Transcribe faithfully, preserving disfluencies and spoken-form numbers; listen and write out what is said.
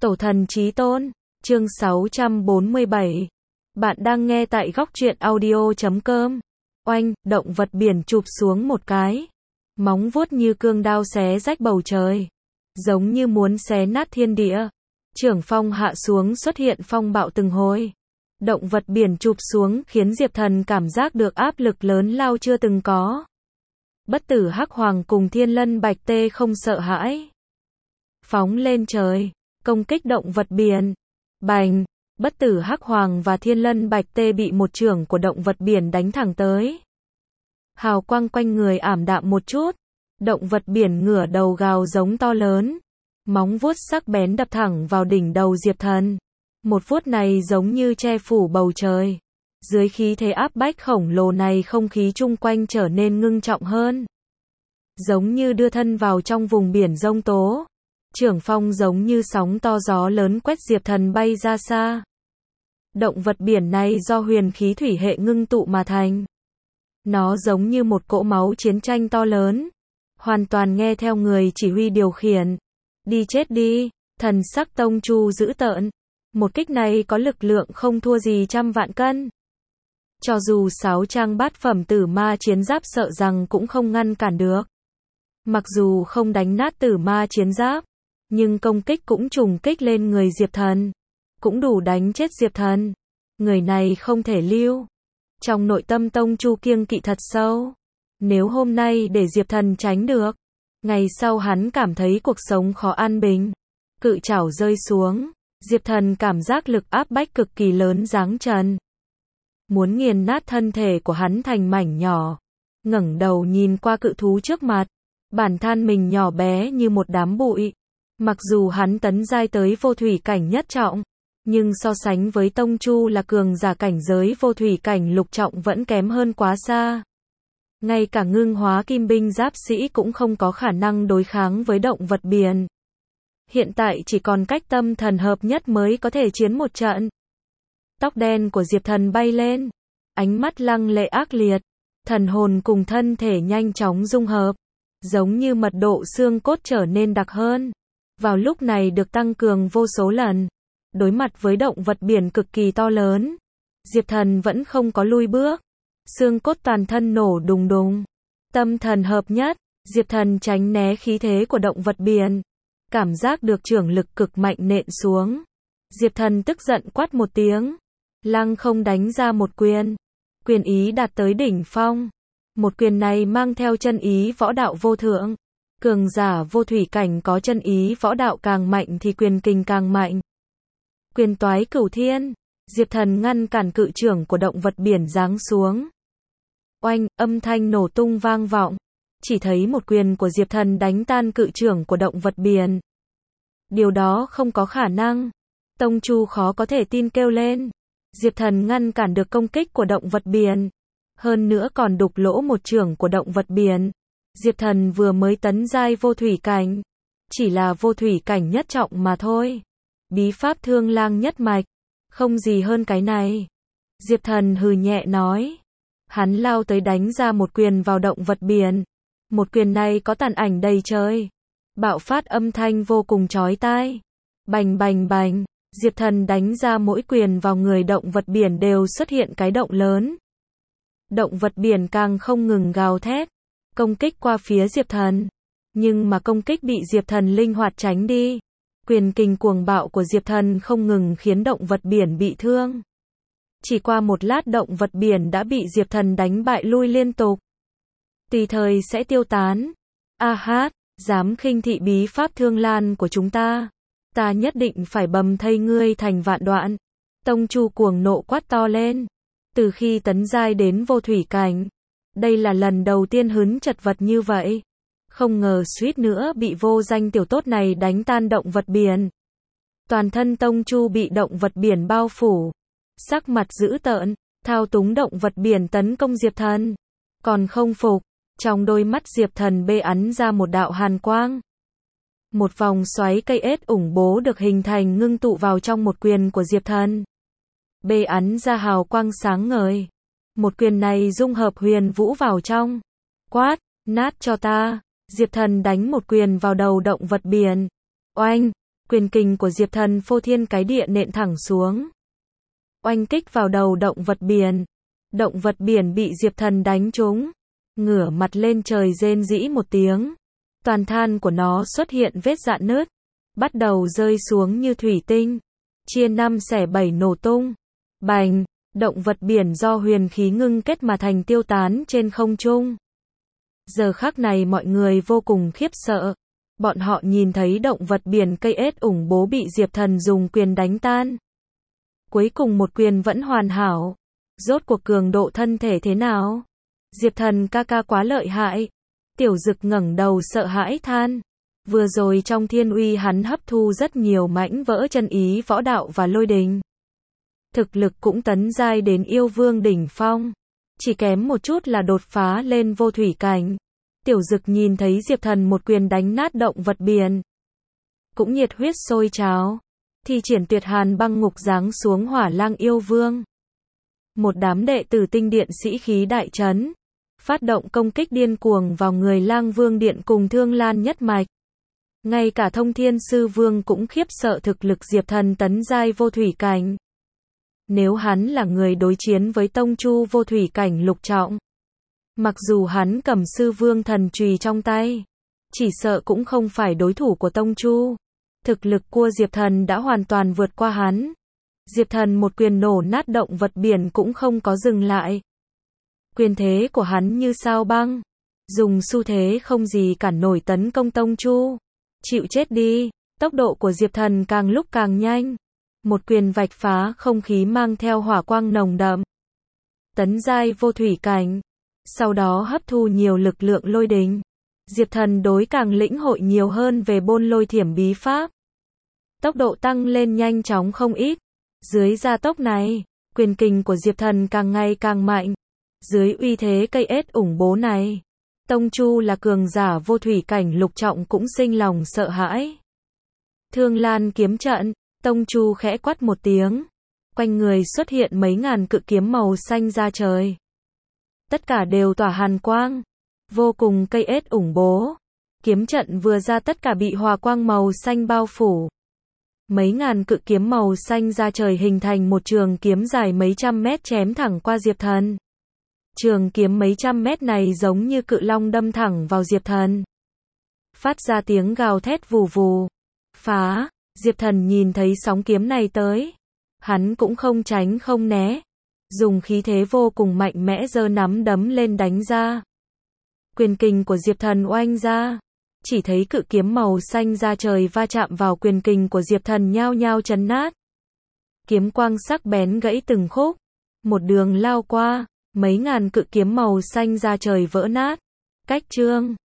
Tổ thần chí tôn, chương sáu trăm bốn mươi bảy. Bạn đang nghe tại góc truyện audio chấm com. Oanh, động vật biển chụp xuống một cái. Móng vuốt như cương đao xé rách bầu trời. Giống như muốn xé nát thiên địa. Trưởng phong hạ xuống xuất hiện phong bạo từng hồi. Động vật biển chụp xuống khiến Diệp Thần cảm giác được áp lực lớn lao chưa từng có. Bất tử hắc hoàng cùng thiên lân bạch tê không sợ hãi. Phóng lên trời, công kích động vật biển. Bành, bất tử hắc hoàng và thiên lân bạch tê bị một chưởng của động vật biển đánh thẳng tới. Hào quang quanh người ảm đạm một chút. Động vật biển ngửa đầu gào giống to lớn. Móng vuốt sắc bén đập thẳng vào đỉnh đầu Diệp Thần. Một vuốt này giống như che phủ bầu trời. Dưới khí thế áp bách khổng lồ này, không khí chung quanh trở nên ngưng trọng hơn. Giống như đưa thân vào trong vùng biển giông tố. Trưởng phong giống như sóng to gió lớn quét Diệp Thần bay ra xa. Động vật biển này do huyền khí thủy hệ ngưng tụ mà thành. Nó giống như một cỗ máu chiến tranh to lớn. Hoàn toàn nghe theo người chỉ huy điều khiển. Đi chết đi, thần sắc Tông Chu dữ tợn. Một kích này có lực lượng không thua gì trăm vạn cân. Cho dù sáu trang bát phẩm tử ma chiến giáp sợ rằng cũng không ngăn cản được. Mặc dù không đánh nát tử ma chiến giáp, nhưng công kích cũng trùng kích lên người Diệp Thần. Cũng đủ đánh chết Diệp Thần. Người này không thể lưu. Trong nội tâm Tông Chu kiêng kỵ thật sâu. Nếu hôm nay để Diệp Thần tránh được, ngày sau hắn cảm thấy cuộc sống khó an bình. Cự chảo rơi xuống, Diệp Thần cảm giác lực áp bách cực kỳ lớn giáng trần. Muốn nghiền nát thân thể của hắn thành mảnh nhỏ. Ngẩng đầu nhìn qua cự thú trước mặt. Bản thân mình nhỏ bé như một đám bụi. Mặc dù hắn tấn giai tới vô thủy cảnh nhất trọng, nhưng so sánh với Tông Chu là cường giả cảnh giới vô thủy cảnh lục trọng vẫn kém hơn quá xa. Ngay cả ngưng hóa kim binh giáp sĩ cũng không có khả năng đối kháng với động vật biển. Hiện tại chỉ còn cách tâm thần hợp nhất mới có thể chiến một trận. Tóc đen của Diệp Thần bay lên, ánh mắt lăng lệ ác liệt, thần hồn cùng thân thể nhanh chóng dung hợp, giống như mật độ xương cốt trở nên đặc hơn. Vào lúc này được tăng cường vô số lần. Đối mặt với động vật biển cực kỳ to lớn, Diệp Thần vẫn không có lui bước. Xương cốt toàn thân nổ đùng đùng. Tâm thần hợp nhất, Diệp Thần tránh né khí thế của động vật biển. Cảm giác được chưởng lực cực mạnh nện xuống. Diệp Thần tức giận quát một tiếng. Lăng không đánh ra một quyền. Quyền ý đạt tới đỉnh phong. Một quyền này mang theo chân ý võ đạo vô thượng. Cường giả vô thủy cảnh có chân ý võ đạo càng mạnh thì quyền kình càng mạnh. Quyền toái cửu thiên. Diệp Thần ngăn cản cự chưởng của động vật biển giáng xuống. Oanh, âm thanh nổ tung vang vọng. Chỉ thấy một quyền của Diệp Thần đánh tan cự chưởng của động vật biển. Điều đó không có khả năng. Tông Chu khó có thể tin kêu lên. Diệp Thần ngăn cản được công kích của động vật biển. Hơn nữa còn đục lỗ một chưởng của động vật biển. Diệp Thần vừa mới tấn giai vô thủy cảnh. Chỉ là vô thủy cảnh nhất trọng mà thôi. Bí pháp thương lang nhất mạch. Không gì hơn cái này. Diệp Thần hừ nhẹ nói. Hắn lao tới đánh ra một quyền vào động vật biển. Một quyền này có tàn ảnh đầy trời. Bạo phát âm thanh vô cùng chói tai. Bành bành bành. Diệp Thần đánh ra mỗi quyền vào người động vật biển đều xuất hiện cái động lớn. Động vật biển càng không ngừng gào thét. Công kích qua phía Diệp Thần. Nhưng mà công kích bị Diệp Thần linh hoạt tránh đi. Quyền kình cuồng bạo của Diệp Thần không ngừng khiến động vật biển bị thương. Chỉ qua một lát động vật biển đã bị Diệp Thần đánh bại lui liên tục. Tùy thời sẽ tiêu tán. A hát, dám khinh thị bí pháp thương lan của chúng ta. Ta nhất định phải bầm thây ngươi thành vạn đoạn. Tông Chu cuồng nộ quát to lên. Từ khi tấn giai đến vô thủy cảnh, đây là lần đầu tiên hứng chật vật như vậy. Không ngờ suýt nữa bị vô danh tiểu tốt này đánh tan động vật biển. Toàn thân Tông Chu bị động vật biển bao phủ. Sắc mặt dữ tợn, thao túng động vật biển tấn công Diệp Thần. Còn không phục, trong đôi mắt Diệp Thần bê ắn ra một đạo hàn quang. Một vòng xoáy cây ết ủng bố được hình thành ngưng tụ vào trong một quyền của Diệp Thần. Bê ắn ra hào quang sáng ngời. Một quyền này dung hợp huyền vũ vào trong. Quát, nát cho ta. Diệp Thần đánh một quyền vào đầu động vật biển. Oanh, Quyền kình của Diệp Thần phô thiên cái địa nện thẳng xuống. Oanh kích vào đầu động vật biển. Động vật biển bị Diệp Thần đánh trúng. Ngửa mặt lên trời rên rỉ một tiếng. Toàn thân của nó xuất hiện vết rạn nứt. Bắt đầu rơi xuống như thủy tinh. Chia năm xẻ bảy nổ tung. Bành, động vật biển do huyền khí ngưng kết mà thành tiêu tán trên không trung. Giờ khắc này mọi người vô cùng khiếp sợ. Bọn họ nhìn thấy động vật biển cây ếch ủng bố bị Diệp Thần dùng quyền đánh tan. Cuối cùng một quyền vẫn hoàn hảo. Rốt cuộc cường độ thân thể thế nào? Diệp Thần ca ca quá lợi hại. Tiểu Dực ngẩng đầu sợ hãi than. Vừa rồi trong thiên uy hắn hấp thu rất nhiều mảnh vỡ chân ý võ đạo và lôi đình. Thực lực cũng tấn giai đến yêu vương đỉnh phong. Chỉ kém một chút là đột phá lên vô thủy cảnh. Tiểu Dực nhìn thấy Diệp Thần một quyền đánh nát động vật biển. Cũng nhiệt huyết sôi trào. Thi triển tuyệt hàn băng ngục giáng xuống hỏa lang yêu vương. Một đám đệ tử tinh điện sĩ khí đại trấn. Phát động công kích điên cuồng vào người lang vương điện cùng Thương Lan nhất mạch. Ngay cả Thông Thiên Sư Vương cũng khiếp sợ thực lực Diệp Thần tấn giai vô thủy cảnh. Nếu hắn là người đối chiến với tông chu vô thủy cảnh lục trọng, mặc dù hắn cầm Sư Vương thần chùy trong tay, chỉ sợ cũng không phải đối thủ của tông chu. Thực lực của Diệp Thần đã hoàn toàn vượt qua hắn. Diệp Thần một quyền nổ nát động vật biển cũng không có dừng lại. Quyền thế của hắn như sao băng, dùng xu thế không gì cản nổi tấn công tông chu. Chịu chết đi, tốc độ của Diệp Thần càng lúc càng nhanh. Một quyền vạch phá không khí mang theo hỏa quang nồng đậm. Tấn giai vô thủy cảnh. Sau đó hấp thu nhiều lực lượng lôi đình. Diệp Thần đối càng lĩnh hội nhiều hơn về bôn lôi thiểm bí pháp. Tốc độ tăng lên nhanh chóng không ít. Dưới gia tốc này, quyền kình của Diệp Thần càng ngày càng mạnh. Dưới uy thế cây ếch ủng bố này, tông chu là cường giả vô thủy cảnh lục trọng cũng sinh lòng sợ hãi. Thương Lan kiếm trận, tông chu khẽ quát một tiếng. Quanh người xuất hiện mấy ngàn cự kiếm màu xanh ra trời. Tất cả đều tỏa hàn quang. Vô cùng cây ếch ủng bố. Kiếm trận vừa ra tất cả bị hỏa quang màu xanh bao phủ. Mấy ngàn cự kiếm màu xanh ra trời hình thành một trường kiếm dài mấy trăm mét chém thẳng qua Diệp Thần. Trường kiếm mấy trăm mét này giống như cự long đâm thẳng vào Diệp Thần. Phát ra tiếng gào thét vù vù. Phá, Diệp Thần nhìn thấy sóng kiếm này tới. Hắn cũng không tránh không né. Dùng khí thế vô cùng mạnh mẽ giơ nắm đấm lên đánh ra. Quyền kình của Diệp Thần oanh ra. Chỉ thấy cự kiếm màu xanh ra trời va chạm vào quyền kình của Diệp Thần nhao nhao chấn nát. Kiếm quang sắc bén gãy từng khúc. Một đường lao qua. Mấy ngàn cự kiếm màu xanh ra trời vỡ nát. Cách chương